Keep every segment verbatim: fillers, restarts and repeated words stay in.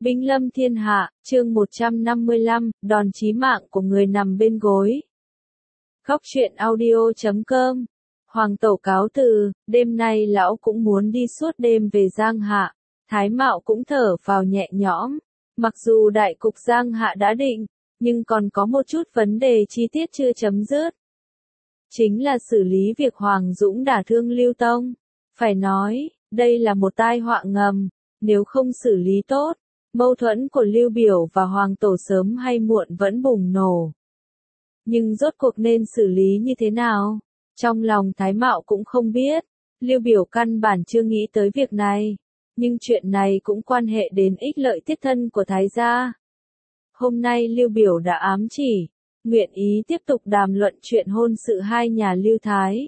Binh lâm thiên hạ, chương một trăm năm mươi lăm, đòn chí mạng của người nằm bên gối. Góc truyện audio chấm com. Hoàng Tổ cáo từ, đêm nay lão cũng muốn đi suốt đêm về Giang Hạ. Thái Mạo cũng thở phào nhẹ nhõm. Mặc dù đại cục Giang Hạ đã định, nhưng còn có một chút vấn đề chi tiết chưa chấm dứt. Chính là xử lý việc Hoàng Dũng đả thương Lưu Tông. Phải nói, đây là một tai họa ngầm, nếu không xử lý tốt, mâu thuẫn của Lưu Biểu và Hoàng Tổ sớm hay muộn vẫn bùng nổ. Nhưng rốt cuộc nên xử lý như thế nào? Trong lòng Thái Mạo cũng không biết, Lưu Biểu căn bản chưa nghĩ tới việc này, nhưng chuyện này cũng quan hệ đến ích lợi thiết thân của Thái gia. Hôm nay Lưu Biểu đã ám chỉ, nguyện ý tiếp tục đàm luận chuyện hôn sự hai nhà Lưu Thái.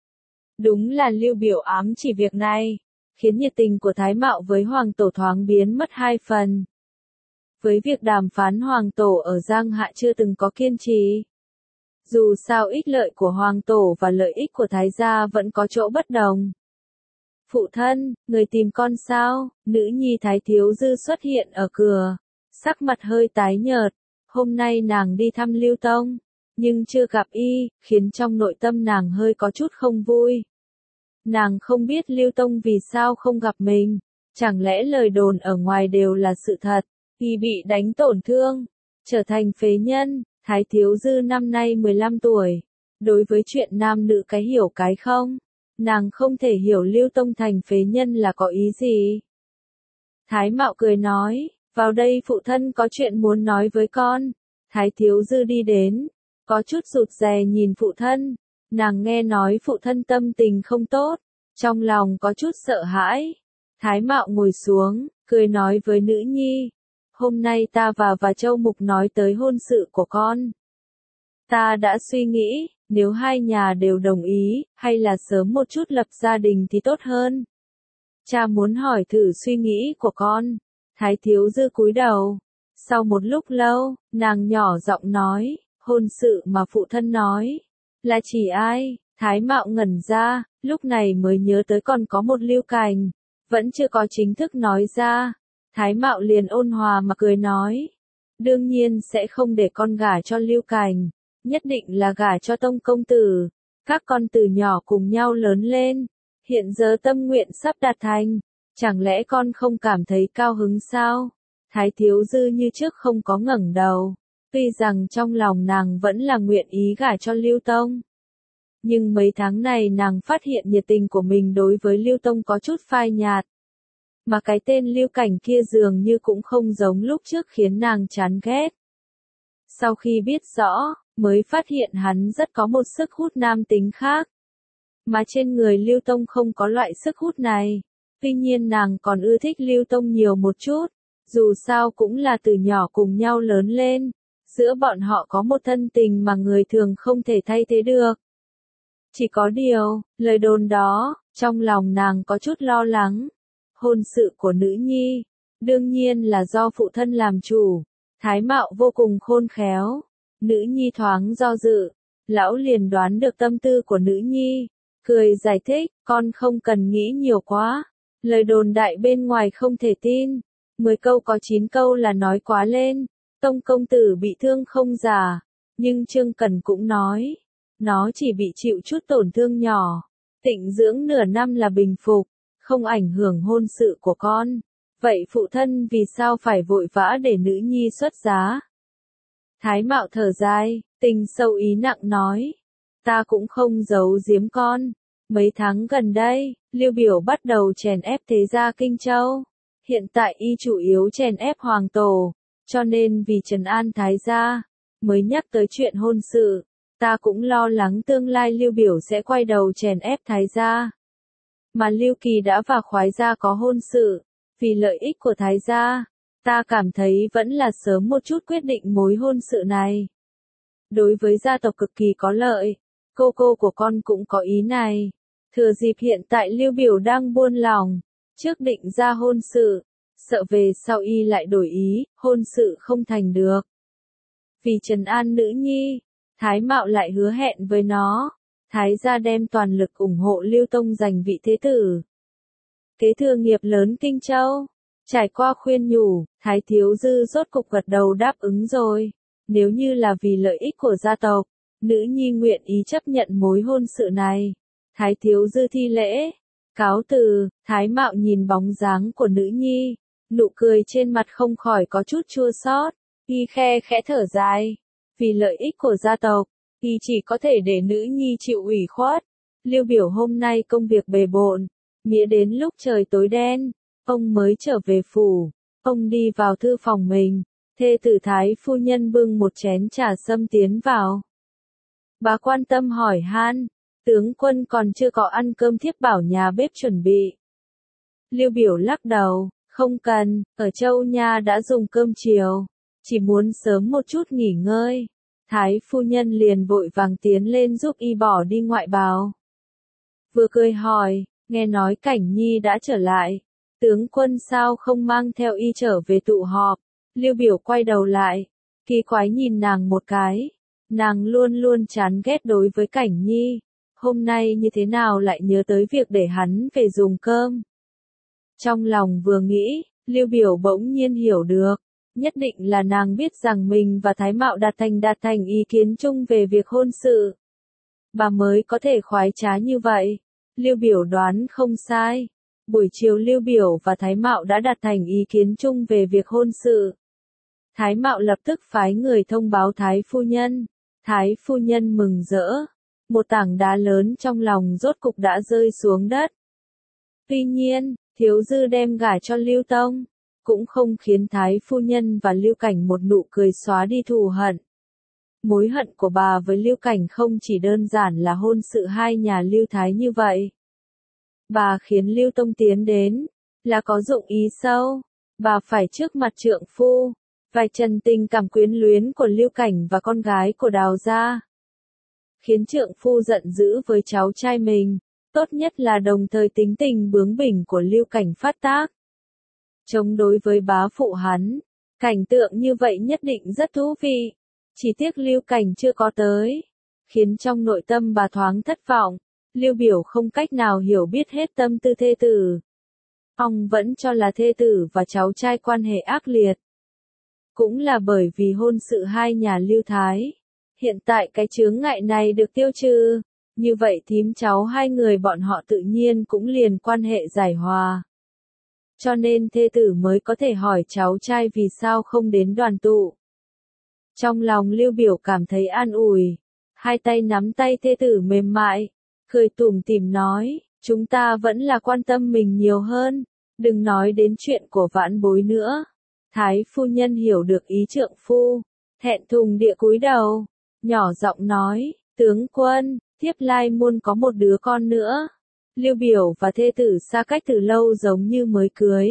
Đúng là Lưu Biểu ám chỉ việc này, khiến nhiệt tình của Thái Mạo với Hoàng Tổ thoáng biến mất hai phần. Với việc đàm phán Hoàng Tổ ở Giang Hạ chưa từng có kiên trì. Dù sao ích lợi của Hoàng Tổ và lợi ích của Thái gia vẫn có chỗ bất đồng. Phụ thân, người tìm con sao? Nữ nhi Thái Thiếu Dư xuất hiện ở cửa, sắc mặt hơi tái nhợt. Hôm nay nàng đi thăm Lưu Tông, nhưng chưa gặp y, khiến trong nội tâm nàng hơi có chút không vui. Nàng không biết Lưu Tông vì sao không gặp mình, chẳng lẽ lời đồn ở ngoài đều là sự thật, y bị đánh tổn thương, trở thành phế nhân. Thái Thiếu Dư năm nay mười lăm tuổi, đối với chuyện nam nữ cái hiểu cái không, nàng không thể hiểu Lưu Tông thành phế nhân là có ý gì. Thái Mạo cười nói, vào đây phụ thân có chuyện muốn nói với con. Thái Thiếu Dư đi đến, có chút rụt rè nhìn phụ thân, nàng nghe nói phụ thân tâm tình không tốt, trong lòng có chút sợ hãi. Thái Mạo ngồi xuống, cười nói với nữ nhi, hôm nay ta và và Châu Mục nói tới hôn sự của con. Ta đã suy nghĩ, nếu hai nhà đều đồng ý, hay là sớm một chút lập gia đình thì tốt hơn. Cha muốn hỏi thử suy nghĩ của con. Thái Thiếu Dư cúi đầu. Sau một lúc lâu, nàng nhỏ giọng nói, hôn sự mà phụ thân nói, là chỉ ai? Thái Mạo ngẩn ra, lúc này mới nhớ tới còn có một Lưu Cảnh, vẫn chưa có chính thức nói ra. Thái Mạo liền ôn hòa mà cười nói, đương nhiên sẽ không để con gả cho Lưu Cảnh, nhất định là gả cho Tông công tử. Các con từ nhỏ cùng nhau lớn lên, hiện giờ tâm nguyện sắp đạt thành, chẳng lẽ con không cảm thấy cao hứng sao? Thái Thiếu Dư như trước không có ngẩng đầu, tuy rằng trong lòng nàng vẫn là nguyện ý gả cho Lưu Tông. Nhưng mấy tháng này nàng phát hiện nhiệt tình của mình đối với Lưu Tông có chút phai nhạt. Mà cái tên Lưu Cảnh kia dường như cũng không giống lúc trước khiến nàng chán ghét. Sau khi biết rõ, mới phát hiện hắn rất có một sức hút nam tính khác. Mà trên người Lưu Tông không có loại sức hút này. Tuy nhiên nàng còn ưa thích Lưu Tông nhiều một chút. Dù sao cũng là từ nhỏ cùng nhau lớn lên. Giữa bọn họ có một thân tình mà người thường không thể thay thế được. Chỉ có điều, lời đồn đó, trong lòng nàng có chút lo lắng. Hôn sự của nữ nhi, đương nhiên là do phụ thân làm chủ. Thái Mạo vô cùng khôn khéo. Nữ nhi thoáng do dự, lão liền đoán được tâm tư của nữ nhi. Cười giải thích, con không cần nghĩ nhiều quá. Lời đồn đại bên ngoài không thể tin. Mười câu có chín câu là nói quá lên. Tông công tử bị thương không giả. Nhưng Trương Cẩn cũng nói, nó chỉ bị chịu chút tổn thương nhỏ. Tịnh dưỡng nửa năm là bình phục, không ảnh hưởng hôn sự của con. Vậy phụ thân vì sao phải vội vã để nữ nhi xuất giá? Thái Mạo thở dài, tình sâu ý nặng nói, ta cũng không giấu giếm con. Mấy tháng gần đây, Lưu Biểu bắt đầu chèn ép thế gia Kinh Châu. Hiện tại y chủ yếu chèn ép Hoàng Tổ, cho nên vì trấn an Thái gia, mới nhắc tới chuyện hôn sự. Ta cũng lo lắng tương lai Lưu Biểu sẽ quay đầu chèn ép Thái gia. Mà Lưu Kỳ đã và Khoái gia có hôn sự, vì lợi ích của Thái gia, ta cảm thấy vẫn là sớm một chút quyết định mối hôn sự này. Đối với gia tộc cực kỳ có lợi, cô cô của con cũng có ý này. Thừa dịp hiện tại Lưu Biểu đang buôn lòng, trước định ra hôn sự, sợ về sau y lại đổi ý, hôn sự không thành được. Vì trấn an nữ nhi, Thái Mạo lại hứa hẹn với nó, Thái gia đem toàn lực ủng hộ Lưu Tông giành vị thế tử. Kế thừa nghiệp lớn Kinh Châu. Trải qua khuyên nhủ, Thái Thiếu Dư rốt cục gật đầu đáp ứng rồi. Nếu như là vì lợi ích của gia tộc, nữ nhi nguyện ý chấp nhận mối hôn sự này. Thái Thiếu Dư thi lễ, cáo từ. Thái Mạo nhìn bóng dáng của nữ nhi, nụ cười trên mặt không khỏi có chút chua xót. Y khe khẽ thở dài, vì lợi ích của gia tộc, y chỉ có thể để nữ nhi chịu ủy khuất. Lưu Biểu hôm nay công việc bề bộn, mía đến lúc trời tối đen, ông mới trở về phủ. Ông đi vào thư phòng mình, thê tử Thái phu nhân bưng một chén trà sâm tiến vào. Bà quan tâm hỏi han, tướng quân còn chưa có ăn cơm, thiếp bảo nhà bếp chuẩn bị. Lưu Biểu lắc đầu, không cần, ở Châu Nha đã dùng cơm chiều, chỉ muốn sớm một chút nghỉ ngơi. Thái phu nhân liền vội vàng tiến lên giúp y bỏ đi ngoại bào. Vừa cười hỏi, nghe nói Cảnh Nhi đã trở lại, tướng quân sao không mang theo y trở về tụ họp. Lưu Biểu quay đầu lại, kỳ quái nhìn nàng một cái, nàng luôn luôn chán ghét đối với Cảnh Nhi, hôm nay như thế nào lại nhớ tới việc để hắn về dùng cơm. Trong lòng vừa nghĩ, Lưu Biểu bỗng nhiên hiểu được, nhất định là nàng biết rằng mình và Thái Mạo đạt thành đạt thành ý kiến chung về việc hôn sự. Bà mới có thể khoái trá như vậy. Lưu Biểu đoán không sai. Buổi chiều Lưu Biểu và Thái Mạo đã đạt thành ý kiến chung về việc hôn sự. Thái Mạo lập tức phái người thông báo Thái phu nhân. Thái phu nhân mừng rỡ. Một tảng đá lớn trong lòng rốt cục đã rơi xuống đất. Tuy nhiên, Thiếu Dư đem gả cho Lưu Tông, cũng không khiến Thái phu nhân và Lưu Cảnh một nụ cười xóa đi thù hận. Mối hận của bà với Lưu Cảnh không chỉ đơn giản là hôn sự hai nhà Lưu Thái như vậy. Bà khiến Lưu Tông tiến đến, là có dụng ý sâu. Bà phải trước mặt trượng phu, vạch trần tình cảm quyến luyến của Lưu Cảnh và con gái của Đào gia. Khiến trượng phu giận dữ với cháu trai mình, tốt nhất là đồng thời tính tình bướng bỉnh của Lưu Cảnh phát tác. Chống đối với bá phụ hắn, cảnh tượng như vậy nhất định rất thú vị. Chỉ tiếc Lưu Cảnh chưa có tới, khiến trong nội tâm bà thoáng thất vọng. Lưu Biểu không cách nào hiểu biết hết tâm tư thê tử. Ông vẫn cho là thê tử và cháu trai quan hệ ác liệt. Cũng là bởi vì hôn sự hai nhà Lưu Thái. Hiện tại cái chướng ngại này được tiêu trừ, như vậy thím cháu hai người bọn họ tự nhiên cũng liền quan hệ giải hòa. Cho nên thê tử mới có thể hỏi cháu trai vì sao không đến đoàn tụ. Trong lòng Lưu Biểu cảm thấy an ủi, hai tay nắm tay thê tử mềm mại, cười tủm tỉm nói, chúng ta vẫn là quan tâm mình nhiều hơn, đừng nói đến chuyện của vãn bối nữa. Thái phu nhân hiểu được ý trượng phu, thẹn thùng địa cúi đầu, nhỏ giọng nói, tướng quân, thiếp lai muốn có một đứa con nữa. Lưu Biểu và thê tử xa cách từ lâu giống như mới cưới.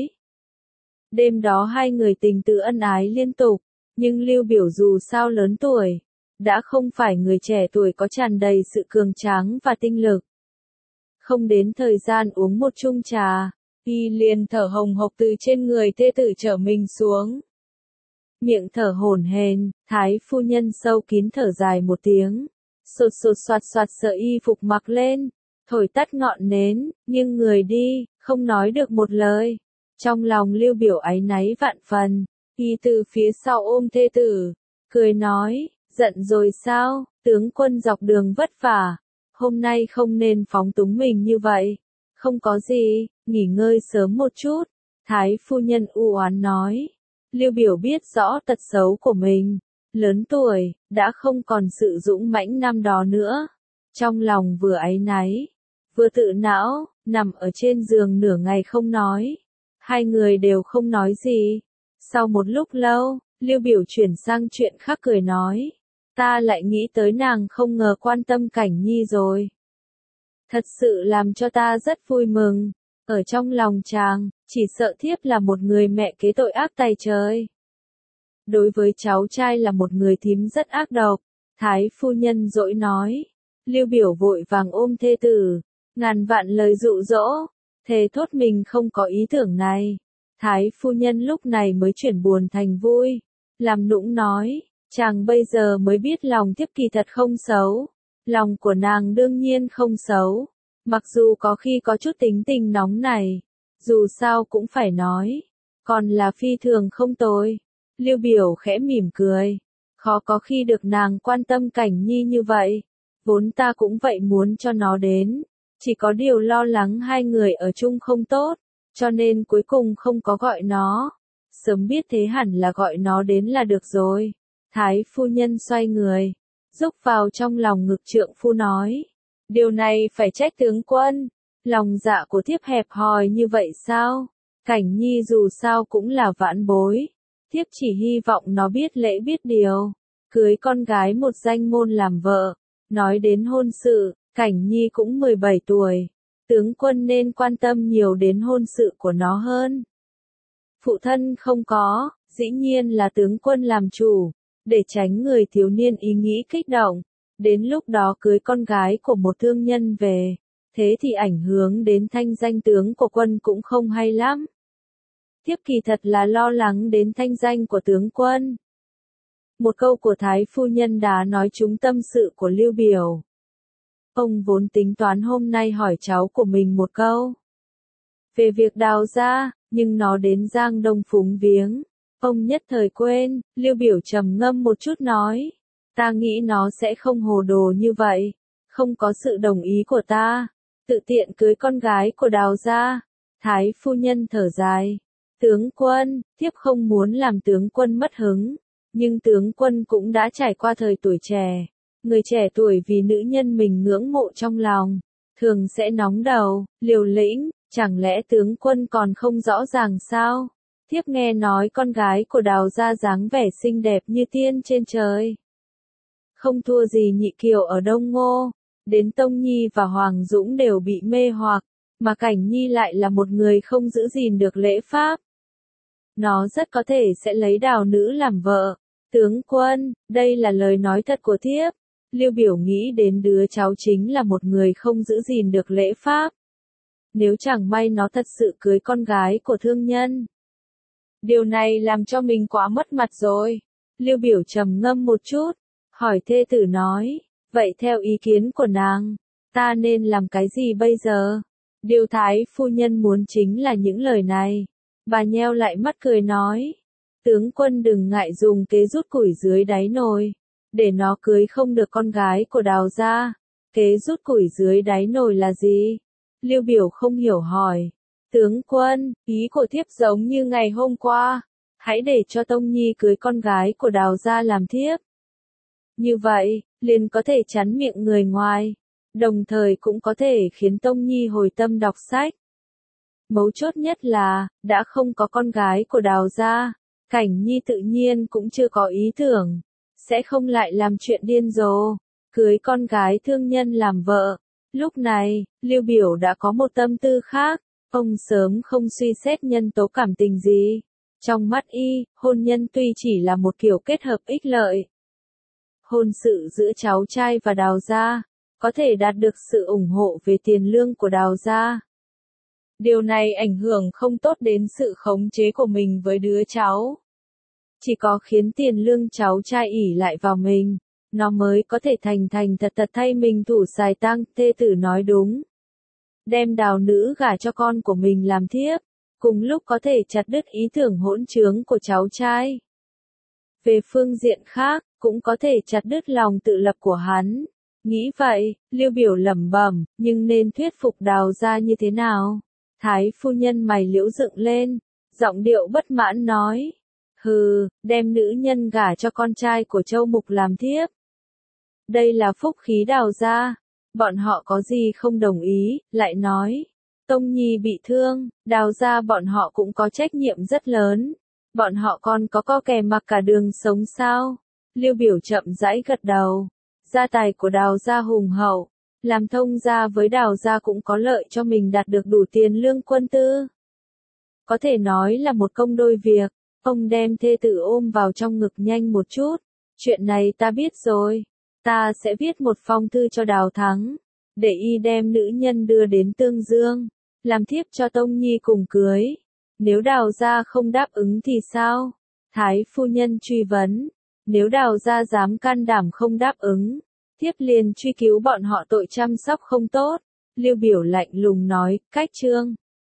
Đêm đó hai người tình tự ân ái liên tục, nhưng Lưu Biểu dù sao lớn tuổi, đã không phải người trẻ tuổi có tràn đầy sự cường tráng và tinh lực. Không đến thời gian uống một chung trà, y liền thở hồng hộc từ trên người thê tử trở mình xuống. Miệng thở hổn hển, Thái phu nhân sâu kín thở dài một tiếng, sột sột soạt soạt sợ y phục mặc lên, thổi tắt ngọn nến, nhưng người đi, không nói được một lời. Trong lòng Lưu Biểu áy náy vạn phần, y từ phía sau ôm thê tử, cười nói, giận rồi sao, tướng quân dọc đường vất vả, hôm nay không nên phóng túng mình như vậy. Không có gì, nghỉ ngơi sớm một chút. Thái phu nhân u oán nói. Lưu Biểu biết rõ tật xấu của mình, lớn tuổi, đã không còn sự dũng mãnh năm đó nữa. Trong lòng vừa áy náy, vừa tự não, nằm ở trên giường nửa ngày không nói. Hai người đều không nói gì. Sau một lúc lâu, Lưu Biểu chuyển sang chuyện khác cười nói. Ta lại nghĩ tới nàng không ngờ quan tâm Cảnh Nhi rồi. Thật sự làm cho ta rất vui mừng. Ở trong lòng chàng, chỉ sợ thiếp là một người mẹ kế tội ác tày trời. Đối với cháu trai là một người thím rất ác độc. Thái phu nhân dỗi nói. Lưu Biểu vội vàng ôm thê tử, ngàn vạn lời dụ dỗ, thề thốt mình không có ý tưởng này. Thái phu nhân lúc này mới chuyển buồn thành vui, làm nũng nói, chàng bây giờ mới biết lòng thiếp kỳ thật không xấu. Lòng của nàng đương nhiên không xấu, mặc dù có khi có chút tính tình nóng này, dù sao cũng phải nói, còn là phi thường không tồi. Lưu Biểu khẽ mỉm cười, khó có khi được nàng quan tâm Cảnh Nhi như vậy, vốn ta cũng vậy muốn cho nó đến, chỉ có điều lo lắng hai người ở chung không tốt, cho nên cuối cùng không có gọi nó, sớm biết thế hẳn là gọi nó đến là được rồi. Thái phu nhân xoay người, rúc vào trong lòng ngực trượng phu nói, điều này phải trách tướng quân, lòng dạ của thiếp hẹp hòi như vậy sao? Cảnh Nhi dù sao cũng là vãn bối, thiếp chỉ hy vọng nó biết lễ biết điều, cưới con gái một danh môn làm vợ. Nói đến hôn sự, Cảnh Nhi cũng mười bảy tuổi, tướng quân nên quan tâm nhiều đến hôn sự của nó hơn. Phụ thân không có, dĩ nhiên là tướng quân làm chủ, để tránh người thiếu niên ý nghĩ kích động, đến lúc đó cưới con gái của một thương nhân về, thế thì ảnh hưởng đến thanh danh tướng của quân cũng không hay lắm. Thiếp kỳ thật là lo lắng đến thanh danh của tướng quân. Một câu của Thái phu nhân đã nói trúng tâm sự của Lưu Biểu. Ông vốn tính toán hôm nay hỏi cháu của mình một câu về việc Đào gia, nhưng nó đến Giang Đông phúng viếng, ông nhất thời quên. Lưu Biểu trầm ngâm một chút nói, ta nghĩ nó sẽ không hồ đồ như vậy, không có sự đồng ý của ta, tự tiện cưới con gái của Đào gia. Thái phu nhân thở dài, tướng quân, thiếp không muốn làm tướng quân mất hứng, nhưng tướng quân cũng đã trải qua thời tuổi trẻ, người trẻ tuổi vì nữ nhân mình ngưỡng mộ trong lòng, thường sẽ nóng đầu, liều lĩnh, chẳng lẽ tướng quân còn không rõ ràng sao? Thiếp nghe nói con gái của Đào gia dáng vẻ xinh đẹp như tiên trên trời, không thua gì Nhị Kiều ở Đông Ngô, đến Tông Nhi và Hoàng Dũng đều bị mê hoặc, mà Cảnh Nhi lại là một người không giữ gìn được lễ pháp. Nó rất có thể sẽ lấy Đào nữ làm vợ. Tướng quân, đây là lời nói thật của thiếp. Lưu Biểu nghĩ đến đứa cháu chính là một người không giữ gìn được lễ pháp. Nếu chẳng may nó thật sự cưới con gái của thương nhân, điều này làm cho mình quá mất mặt rồi. Lưu Biểu trầm ngâm một chút, hỏi thê tử nói, vậy theo ý kiến của nàng, ta nên làm cái gì bây giờ? Điều Thái phu nhân muốn chính là những lời này. Bà nheo lại mắt cười nói, tướng quân đừng ngại dùng kế rút củi dưới đáy nồi, để nó cưới không được con gái của Đào gia. Kế rút củi dưới đáy nồi là gì? Lưu Biểu không hiểu hỏi. Tướng quân, ý của thiếp giống như ngày hôm qua, hãy để cho Tông Nhi cưới con gái của Đào gia làm thiếp. Như vậy, liền có thể chắn miệng người ngoài, đồng thời cũng có thể khiến Tông Nhi hồi tâm đọc sách. Mấu chốt nhất là, đã không có con gái của Đào gia, Cảnh Nhi tự nhiên cũng chưa có ý tưởng, sẽ không lại làm chuyện điên rồ, cưới con gái thương nhân làm vợ. Lúc này, Lưu Biểu đã có một tâm tư khác, ông sớm không suy xét nhân tố cảm tình gì. Trong mắt y, hôn nhân tuy chỉ là một kiểu kết hợp ích lợi. Hôn sự giữa cháu trai và Đào gia, có thể đạt được sự ủng hộ về tiền lương của Đào gia. Điều này ảnh hưởng không tốt đến sự khống chế của mình với đứa cháu. Chỉ có khiến tiền lương cháu trai ỷ lại vào mình, nó mới có thể thành thành thật thật thay mình thủ xài tang. Thê tử nói đúng. Đem Đào nữ gả cho con của mình làm thiếp, cùng lúc có thể chặt đứt ý tưởng hỗn trướng của cháu trai. Về phương diện khác, cũng có thể chặt đứt lòng tự lập của hắn. Nghĩ vậy, Lưu Biểu lẩm bẩm, nhưng nên thuyết phục Đào gia như thế nào? Thái phu nhân mày liễu dựng lên, giọng điệu bất mãn nói, hừ, đem nữ nhân gả cho con trai của Châu Mục làm thiếp. Đây là phúc khí Đào gia, bọn họ có gì không đồng ý, lại nói, Tông Nhi bị thương, Đào gia bọn họ cũng có trách nhiệm rất lớn, bọn họ còn có co kè mặc cả đường sống sao? Lưu Biểu chậm rãi gật đầu, gia tài của Đào gia hùng hậu, làm thông gia với Đào gia cũng có lợi cho mình đạt được đủ tiền lương quân tư. Có thể nói là một công đôi việc. Ông đem thê tử ôm vào trong ngực nhanh một chút. Chuyện này ta biết rồi. Ta sẽ viết một phong thư cho Đào Thắng, để y đem nữ nhân đưa đến Tương Dương, làm thiếp cho Tông Nhi cùng cưới. Nếu Đào gia không đáp ứng thì sao? Thái phu nhân truy vấn. Nếu Đào gia dám can đảm không đáp ứng, thiếp liền truy cứu bọn họ tội chăm sóc không tốt. Lưu Biểu lạnh lùng nói, cách chương.